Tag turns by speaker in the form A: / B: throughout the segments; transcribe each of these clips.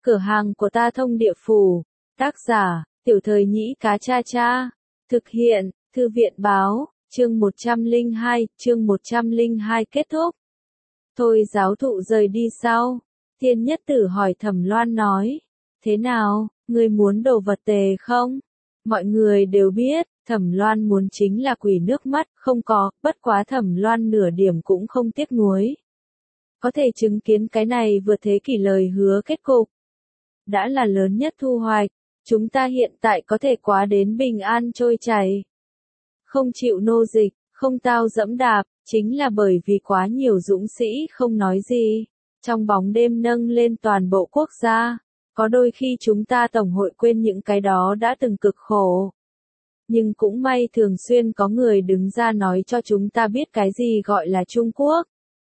A: Cửa hàng của ta thông địa phủ. Tác giả, Tiểu Thời Nhĩ Cá Cha Cha. Thực hiện, Thư viện báo, chương 102 kết thúc. Thôi giáo thụ rời đi sau. Thiên Nhất Tử hỏi Thẩm Loan nói. Thế nào, ngươi muốn đồ vật tề không? Mọi người đều biết, Thẩm Loan muốn chính là quỷ nước mắt, không có, bất quá Thẩm Loan nửa điểm cũng không tiếc nuối. Có thể chứng kiến cái này vượt thế kỷ lời hứa kết cục. Đã là lớn nhất thu hoạch, chúng ta hiện tại có thể quá đến bình an trôi chảy. Không chịu nô dịch, không tao dẫm đạp, chính là bởi vì quá nhiều dũng sĩ không nói gì. Trong bóng đêm nâng lên toàn bộ quốc gia, có đôi khi chúng ta tổng hội quên những cái đó đã từng cực khổ. Nhưng cũng may thường xuyên có người đứng ra nói cho chúng ta biết cái gì gọi là Trung Quốc.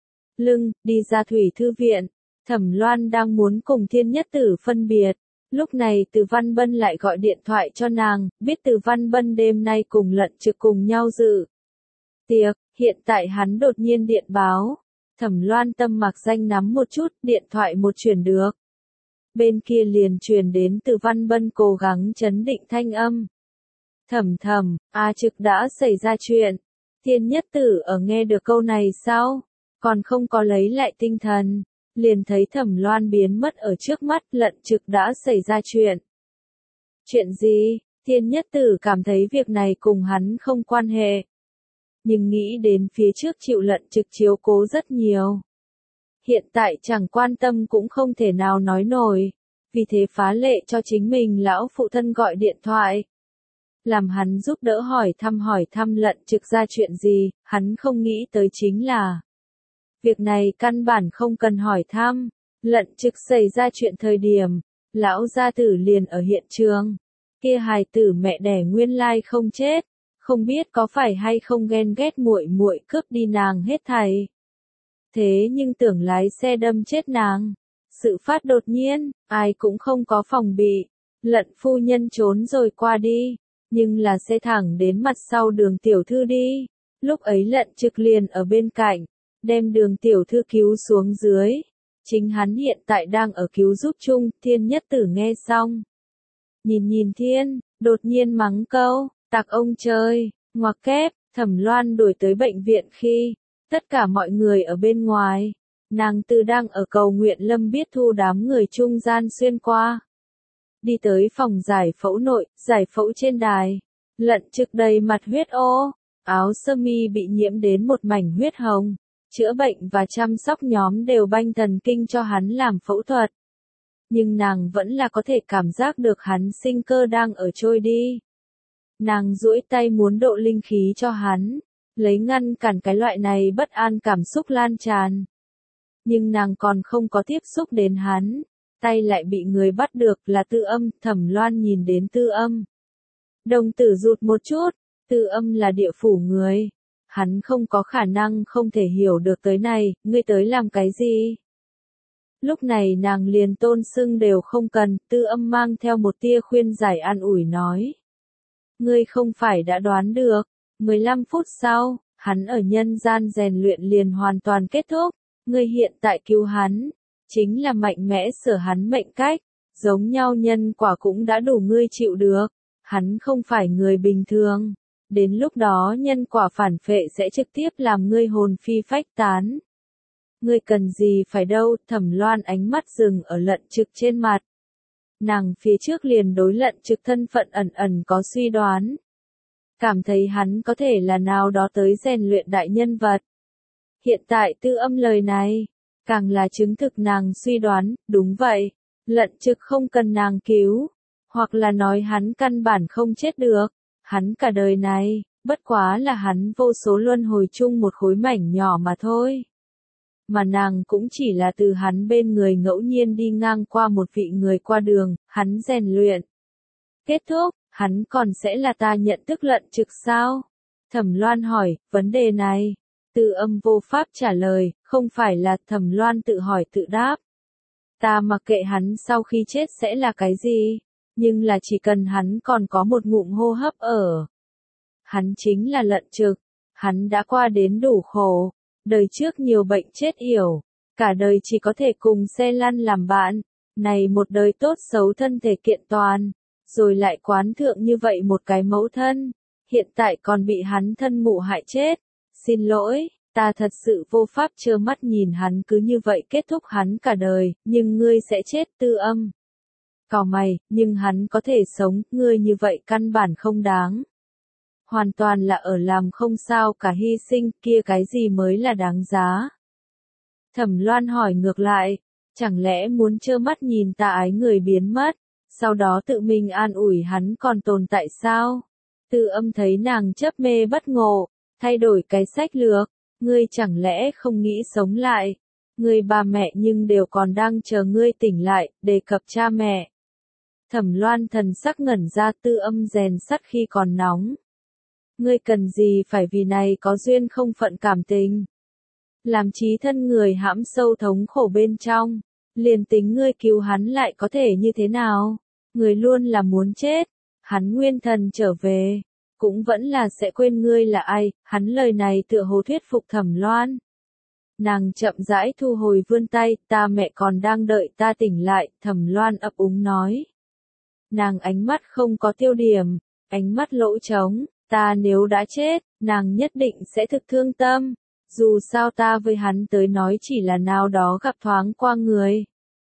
A: Đi ra thủy thư viện, Thẩm Loan đang muốn cùng Thiên Nhất Tử phân biệt. Lúc này Từ Văn Bân lại gọi điện thoại cho nàng, biết Từ Văn Bân đêm nay cùng Lận Trực cùng nhau dự tiệc, hiện tại hắn đột nhiên điện báo. Thẩm Loan tâm mặc danh nắm một chút, điện thoại một chuyển được. Bên kia liền truyền đến Từ Văn Bân cố gắng trấn định thanh âm. Thẩm, Trực đã xảy ra chuyện. Thiên Nhất Tử ở nghe được câu này sau, còn không có lấy lại tinh thần, liền thấy Thẩm Loan biến mất ở trước mắt. Lận Trực đã xảy ra chuyện. Chuyện gì? Thiên Nhất Tử cảm thấy việc này cùng hắn không quan hệ. Nhưng nghĩ đến phía trước chịu Lận Trực chiếu cố rất nhiều. Hiện tại chẳng quan tâm cũng không thể nào nói nổi. Vì thế phá lệ cho chính mình lão phụ thân gọi điện thoại. Làm hắn giúp đỡ hỏi thăm Lận Trực ra chuyện gì, hắn không nghĩ tới chính là. Việc này căn bản không cần hỏi thăm. Lận Trực xảy ra chuyện thời điểm, lão gia tử liền ở hiện trường. Kia hài tử mẹ đẻ nguyên lai không chết, không biết có phải hay không ghen ghét muội cướp đi nàng hết thảy. Thế nhưng tưởng lái xe đâm chết nàng. Sự phát đột nhiên, ai cũng không có phòng bị. Lận phu nhân trốn rồi qua đi, nhưng là xe thẳng đến mặt sau Đường tiểu thư đi. Lúc ấy Lận Trực liền ở bên cạnh, đem Đường tiểu thư cứu xuống dưới. Chính hắn hiện tại đang ở cứu giúp chung. Thiên Nhất Tử nghe xong, nhìn Thiên, đột nhiên mắng câu, tặc ông trời, ngoặc kép. Thẩm Loan đuổi tới bệnh viện khi, tất cả mọi người ở bên ngoài. Nàng Tư đang ở cầu nguyện Lâm Biết Thu đám người trung gian xuyên qua. Đi tới phòng giải phẫu nội, giải phẫu trên đài. Lận Trực đầy mặt huyết ô, áo sơ mi bị nhiễm đến một mảnh huyết hồng. Chữa bệnh và chăm sóc nhóm đều banh thần kinh cho hắn làm phẫu thuật. Nhưng nàng vẫn là có thể cảm giác được hắn sinh cơ đang ở trôi đi. Nàng duỗi tay muốn độ linh khí cho hắn, lấy ngăn cản cái loại này bất an cảm xúc lan tràn. Nhưng nàng còn không có tiếp xúc đến hắn, tay lại bị người bắt được là Tư Âm. Thẩm Loan nhìn đến Tư Âm, đồng tử rụt một chút. Tư Âm là địa phủ người, hắn không có khả năng không thể hiểu được tới này, ngươi tới làm cái gì? Lúc này nàng liền tôn xưng đều không cần. Tư Âm mang theo một tia khuyên giải an ủi nói. Ngươi không phải đã đoán được, 15 phút sau, hắn ở nhân gian rèn luyện liền hoàn toàn kết thúc. Ngươi hiện tại cứu hắn, chính là mạnh mẽ sửa hắn mệnh cách, giống nhau nhân quả cũng đã đủ ngươi chịu được. Hắn không phải người bình thường, đến lúc đó nhân quả phản phệ sẽ trực tiếp làm ngươi hồn phi phách tán. Ngươi cần gì phải đâu? Thẩm Loan ánh mắt dừng ở Lận Trực trên mặt. Nàng phía trước liền đối Lận Trực thân phận ẩn có suy đoán. Cảm thấy hắn có thể là nào đó tới rèn luyện đại nhân vật. Hiện tại Tư Âm lời này, càng là chứng thực nàng suy đoán. Đúng vậy, Lận Trực không cần nàng cứu, hoặc là nói hắn căn bản không chết được. Hắn cả đời này, bất quá là hắn vô số luân hồi chung một khối mảnh nhỏ mà thôi. Mà nàng cũng chỉ là từ hắn bên người ngẫu nhiên đi ngang qua một vị người qua đường, hắn rèn luyện. Kết thúc, hắn còn sẽ là ta nhận thức Lận Trực sao? Thẩm Loan hỏi, vấn đề này. Tư Âm vô pháp trả lời, không phải là. Thẩm Loan tự hỏi tự đáp. Ta mặc kệ hắn sau khi chết sẽ là cái gì, nhưng là chỉ cần hắn còn có một ngụm hô hấp ở. Hắn chính là Lận Trực, hắn đã qua đến đủ khổ, đời trước nhiều bệnh chết yểu, cả đời chỉ có thể cùng xe lăn làm bạn, Này một đời tốt xấu thân thể kiện toàn, rồi lại quán thượng như vậy một cái mẫu thân, hiện tại còn bị hắn thân mụ hại chết. Xin lỗi, ta thật sự vô pháp trơ mắt nhìn hắn cứ như vậy kết thúc hắn cả đời, nhưng ngươi sẽ chết. Tư Âm cau mày, nhưng hắn có thể sống, ngươi như vậy căn bản không đáng. Hoàn toàn là ở làm không sao cả hy sinh, kia cái gì mới là đáng giá. Thẩm Loan hỏi ngược lại, chẳng lẽ muốn trơ mắt nhìn ta ái người biến mất, sau đó tự mình an ủi hắn còn tồn tại sao? Tư Âm thấy nàng chớp mê bất ngộ, thay đổi cái sách lược, ngươi chẳng lẽ không nghĩ sống lại? Ngươi ba mẹ nhưng đều còn đang chờ ngươi tỉnh lại, đề cập cha mẹ. Thẩm Loan thần sắc ngẩn ra. Tư Âm rèn sắt khi còn nóng. Ngươi cần gì phải vì này có duyên không phận cảm tình? Làm trí thân người hãm sâu thống khổ bên trong, liền tính ngươi cứu hắn lại có thể như thế nào? Người luôn là muốn chết, hắn nguyên thần trở về, cũng vẫn là sẽ quên ngươi là ai. Hắn lời này tựa hồ thuyết phục Thẩm Loan. Nàng chậm rãi thu hồi vươn tay, ta mẹ còn đang đợi ta tỉnh lại. Thẩm Loan ấp úng nói. Nàng ánh mắt không có tiêu điểm, ánh mắt lỗ trống. Ta nếu đã chết, nàng nhất định sẽ thực thương tâm. Dù sao ta với hắn tới nói chỉ là nào đó gặp thoáng qua người.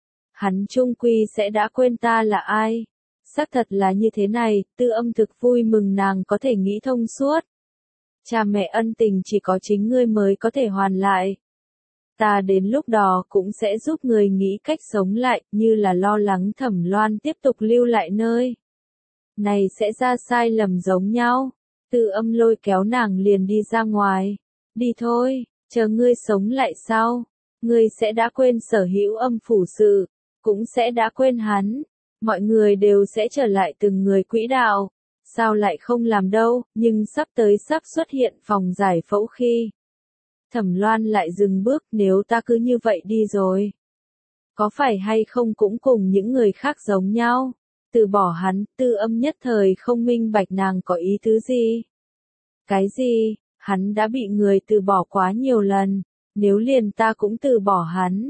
A: Hắn chung quy sẽ đã quên ta là ai. Xác thật là như thế này. Tư Âm thực vui mừng nàng có thể nghĩ thông suốt. Cha mẹ ân tình chỉ có chính ngươi mới có thể hoàn lại. Ta đến lúc đó cũng sẽ giúp người nghĩ cách sống lại, như là lo lắng Thẩm Loan tiếp tục lưu lại nơi này sẽ ra sai lầm giống nhau. Tư Âm lôi kéo nàng liền đi ra ngoài. Đi thôi, chờ ngươi sống lại sau, ngươi sẽ đã quên sở hữu âm phủ sự, cũng sẽ đã quên hắn. Mọi người đều sẽ trở lại từng người quỹ đạo. Sao lại không làm đâu, nhưng sắp tới sắp xuất hiện phòng giải phẫu khi. Thẩm Loan lại dừng bước, nếu ta cứ như vậy đi rồi. Có phải hay không cũng cùng những người khác giống nhau? Từ bỏ hắn. Tư Âm nhất thời không minh bạch nàng có ý tứ gì. Cái gì? Hắn đã bị người từ bỏ quá nhiều lần. Nếu liền ta cũng từ bỏ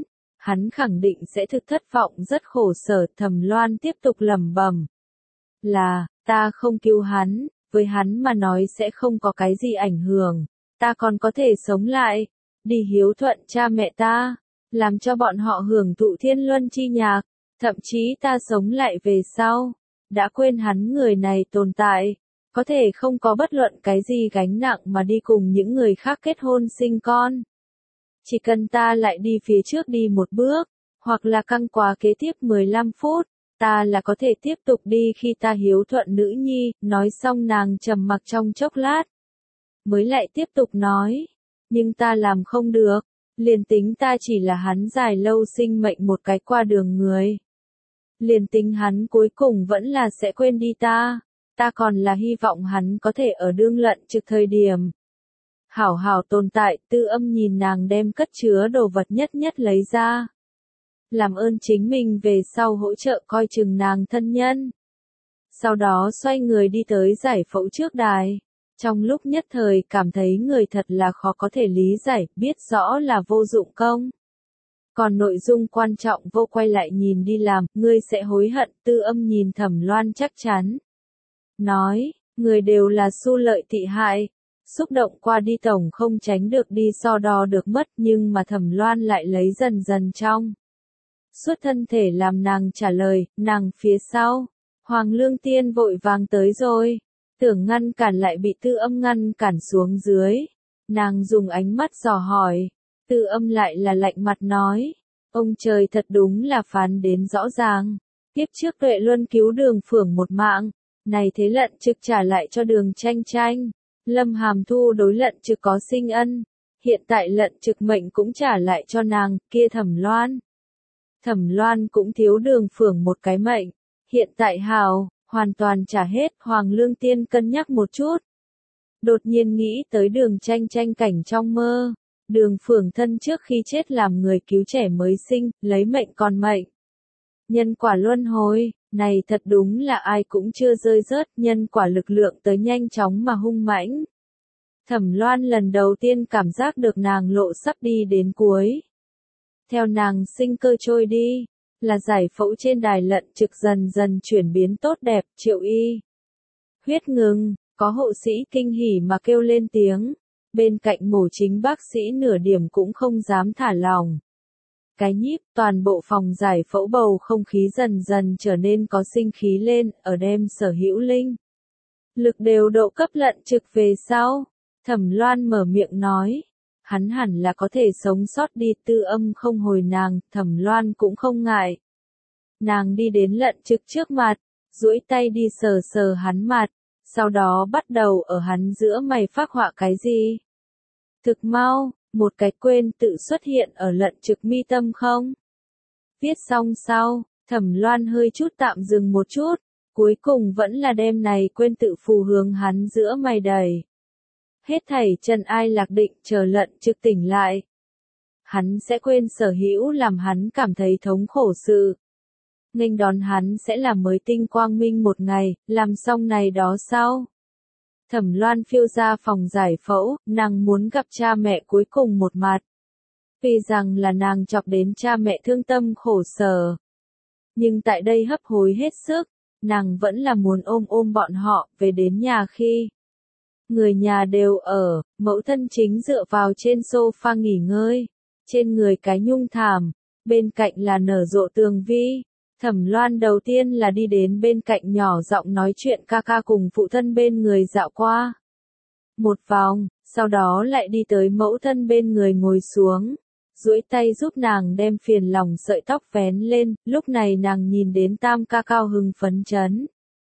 A: hắn khẳng định sẽ thực thất vọng rất khổ sở. Thẩm Loan tiếp tục lẩm bẩm. Là, ta không cứu hắn, với hắn mà nói sẽ không có cái gì ảnh hưởng. Ta còn có thể sống lại, đi hiếu thuận cha mẹ ta, làm cho bọn họ hưởng thụ thiên luân chi nhạc. Thậm chí ta sống lại về sau, đã quên hắn người này tồn tại. Có thể không có bất luận cái gì gánh nặng mà đi cùng những người khác kết hôn sinh con. Chỉ cần ta lại đi phía trước đi một bước, hoặc là căng quá kế tiếp 15 phút, ta là có thể tiếp tục đi khi ta hiếu thuận nữ nhi. Nói xong nàng trầm mặc trong chốc lát. Mới lại tiếp tục nói, nhưng ta làm không được, liền tính ta chỉ là hắn dài lâu sinh mệnh một cái qua đường người. Liền tính hắn cuối cùng vẫn là sẽ quên đi ta còn là hy vọng hắn có thể ở đương lận trực thời điểm. Hảo hảo tồn tại. Tư Âm nhìn nàng đem cất chứa đồ vật nhất nhất lấy ra. Làm ơn chính mình về sau hỗ trợ coi chừng nàng thân nhân. Sau đó xoay người đi tới giải phẫu trước đài. Trong lúc nhất thời cảm thấy người thật là khó có thể lý giải, biết rõ là vô dụng công. Còn nội dung quan trọng vô quay lại nhìn đi làm, ngươi sẽ hối hận. Tư Âm nhìn Thẩm Loan chắc chắn. Nói, người đều là xu lợi thị hại. Xúc động qua đi tổng không tránh được đi so đo được mất, nhưng mà Thẩm Loan lại lấy dần dần trong suốt thân thể làm nàng trả lời. Nàng phía sau, Hoàng Lương Tiên vội vàng tới rồi. Tưởng ngăn cản lại bị Tư Âm ngăn cản xuống dưới. Nàng dùng ánh mắt dò hỏi. Tư Âm lại là lạnh mặt nói. Ông trời thật đúng là phán đến rõ ràng. Tiếp trước Tuệ Luân cứu Đường Phượng một mạng. Này thế Lận Trực trả lại cho Đường Tranh Tranh. Lâm Hàm Thu đối Lận Trực có sinh ân. Hiện tại Lận Trực mệnh cũng trả lại cho nàng, kia Thẩm Loan. Thẩm Loan cũng thiếu Đường Phượng một cái mệnh. Hiện tại hào, hoàn toàn trả hết. Hoàng Lương Tiên cân nhắc một chút. Đột nhiên nghĩ tới Đường Tranh Tranh cảnh trong mơ. Đường Phượng thân trước khi chết làm người cứu trẻ mới sinh, lấy mệnh còn mệnh. Nhân quả luân hồi, này thật đúng là ai cũng chưa rơi rớt. Nhân quả lực lượng tới nhanh chóng mà hung mãnh. Thẩm Loan lần đầu tiên cảm giác được nàng lộ sắp đi đến cuối. Theo nàng sinh cơ trôi đi, là giải phẫu trên đài lận trực dần dần chuyển biến tốt đẹp, Triệu Y. Huyết ngừng, có hộ sĩ kinh hỉ mà kêu lên tiếng. Bên cạnh mổ chính bác sĩ nửa điểm cũng không dám thả lỏng. Cái nhíp, toàn bộ phòng giải phẫu bầu không khí dần dần trở nên có sinh khí lên, ở đem Sở Hữu Linh. Lực đều độ cấp lận trực về sau. Thẩm Loan mở miệng nói. Hắn hẳn là có thể sống sót đi, Tư Âm không hồi nàng, Thẩm Loan cũng không ngại. Nàng đi đến lận trực trước mặt, duỗi tay đi sờ sờ hắn mặt, sau đó bắt đầu ở hắn giữa mày phác họa cái gì. Thực mau, một cái quên tự xuất hiện ở lận trực mi tâm không. Viết xong sau, Thẩm Loan hơi chút tạm dừng một chút, cuối cùng vẫn là đem này quên tự phù hướng hắn giữa mày đầy. Hết thảy trần ai lạc định chờ lận trực tỉnh lại. Hắn sẽ quên Sở Hữu làm hắn cảm thấy thống khổ sự. Nghênh đón hắn sẽ là mới tinh quang minh một ngày, làm xong này đó sau. Thẩm Loan phiêu ra phòng giải phẫu, nàng muốn gặp cha mẹ cuối cùng một mặt. Vì rằng là nàng chọc đến cha mẹ thương tâm khổ sở. Nhưng tại đây hấp hối hết sức, nàng vẫn là muốn ôm bọn họ, về đến nhà khi. Người nhà đều ở, mẫu thân chính dựa vào trên sofa nghỉ ngơi. Trên người cái nhung thảm, bên cạnh là nở rộ Tường Vi. Thẩm Loan đầu tiên là đi đến bên cạnh nhỏ giọng nói chuyện ca ca cùng phụ thân bên người dạo qua. Một vòng, sau đó lại đi tới mẫu thân bên người ngồi xuống. Duỗi tay giúp nàng đem phiền lòng sợi tóc vén lên, lúc này nàng nhìn đến Tam ca cao hưng phấn chấn.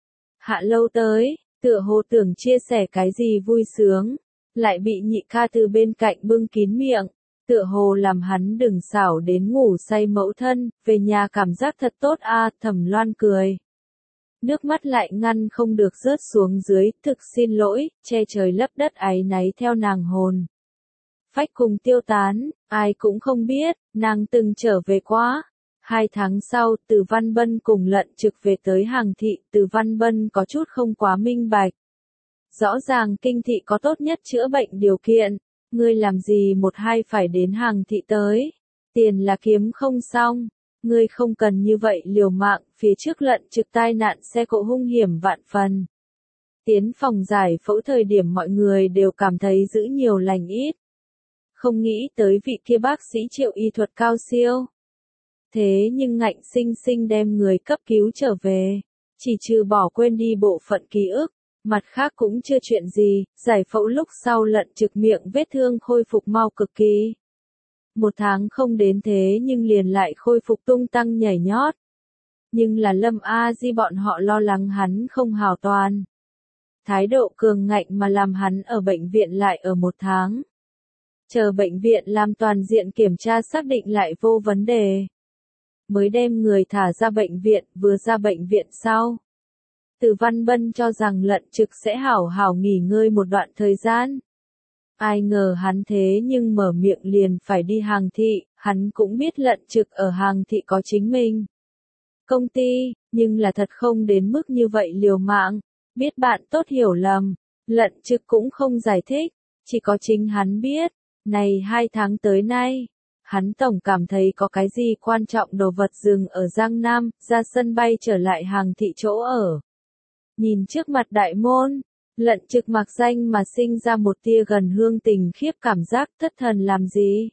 A: Hạ Lâu tới, tựa hồ tưởng chia sẻ cái gì vui sướng, lại bị nhị ca từ bên cạnh bưng kín miệng. Tựa hồ làm hắn đừng xảo đến ngủ say mẫu thân, về nhà cảm giác thật tốt a. Thẩm Loan cười. Nước mắt lại ngăn không được rớt xuống dưới, thực xin lỗi, che trời lấp đất áy náy theo nàng hồn. Phách cùng tiêu tán, ai cũng không biết, nàng từng trở về quá. 2 tháng sau, Từ Văn Bân cùng lận trực về tới Hàng Thị, Từ Văn Bân có chút không quá minh bạch. Rõ ràng Kinh Thị có tốt nhất chữa bệnh điều kiện. Ngươi làm gì một hai phải đến Hàng Thị tới, tiền là kiếm không xong, ngươi không cần như vậy liều mạng, phía trước lận trực tai nạn xe cộ hung hiểm vạn phần. Tiến phòng giải phẫu thời điểm mọi người đều cảm thấy giữ nhiều lành ít. Không nghĩ tới vị kia bác sĩ Triệu y thuật cao siêu. Thế nhưng ngạnh sinh sinh đem người cấp cứu trở về, chỉ trừ bỏ quên đi bộ phận ký ức. Mặt khác cũng chưa chuyện gì, giải phẫu lúc sau lận trực miệng vết thương khôi phục mau cực kỳ. 1 tháng không đến thế nhưng liền lại khôi phục tung tăng nhảy nhót. Nhưng là Lâm A Di bọn họ lo lắng hắn không hào toàn. Thái độ cường ngạnh mà làm hắn ở bệnh viện lại ở 1 tháng. Chờ bệnh viện làm toàn diện kiểm tra xác định lại vô vấn đề. Mới đem người thả ra bệnh viện, vừa ra bệnh viện sau. Từ Văn Bân cho rằng lận trực sẽ hảo hảo nghỉ ngơi một đoạn thời gian. Ai ngờ hắn thế nhưng mở miệng liền phải đi Hàng Thị, hắn cũng biết lận trực ở Hàng Thị có chính mình công ty, nhưng là thật không đến mức như vậy liều mạng. Biết bạn tốt hiểu lầm, lận trực cũng không giải thích, chỉ có chính hắn biết. Này 2 tháng tới nay, hắn tổng cảm thấy có cái gì quan trọng đồ vật dừng ở Giang Nam, ra sân bay trở lại Hàng Thị chỗ ở. Nhìn trước mặt đại môn, lận trực mặc danh mà sinh ra một tia gần hương tình khiếp cảm giác thất thần làm gì.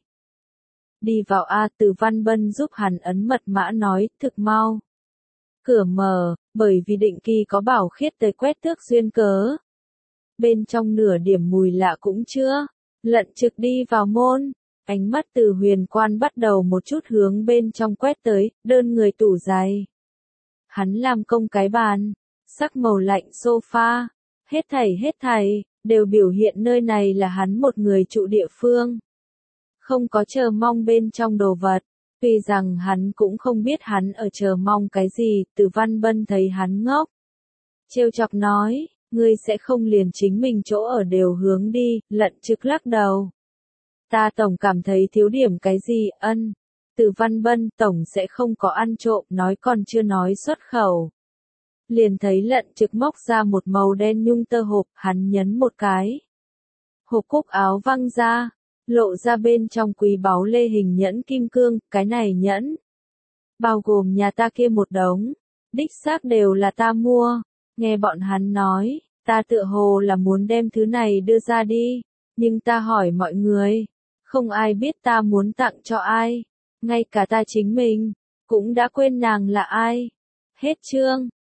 A: Đi vào A. Từ Văn Bân giúp hắn ấn mật mã nói, thực mau. Cửa mở, bởi vì định kỳ có bảo khiết tới quét tước duyên cớ. Bên trong nửa điểm mùi lạ cũng chưa, lận trực đi vào môn, ánh mắt từ huyền quan bắt đầu một chút hướng bên trong quét tới, đơn người tủ giày. Hắn làm công cái bàn. Sắc màu lạnh sofa, hết thảy, đều biểu hiện nơi này là hắn một người trụ địa phương. Không có chờ mong bên trong đồ vật, tuy rằng hắn cũng không biết hắn ở chờ mong cái gì, Từ Văn Bân thấy hắn ngốc. Trêu chọc nói, ngươi sẽ không liền chính mình chỗ ở đều hướng đi, lận trực lắc đầu. Ta tổng cảm thấy thiếu điểm cái gì, ân. Từ Văn Bân tổng sẽ không có ăn trộm, nói còn chưa nói xuất khẩu. Liền thấy lận trực móc ra một màu đen nhung tơ hộp, hắn nhấn một cái. Hộp cúc áo văng ra, lộ ra bên trong quý báu lê hình nhẫn kim cương, cái này nhẫn. bao gồm nhà ta kia một đống, đích xác đều là ta mua. Nghe bọn hắn nói, ta tựa hồ là muốn đem thứ này đưa ra đi, nhưng ta hỏi mọi người, không ai biết ta muốn tặng cho ai, ngay cả ta chính mình, cũng đã quên nàng là ai. Hết chương.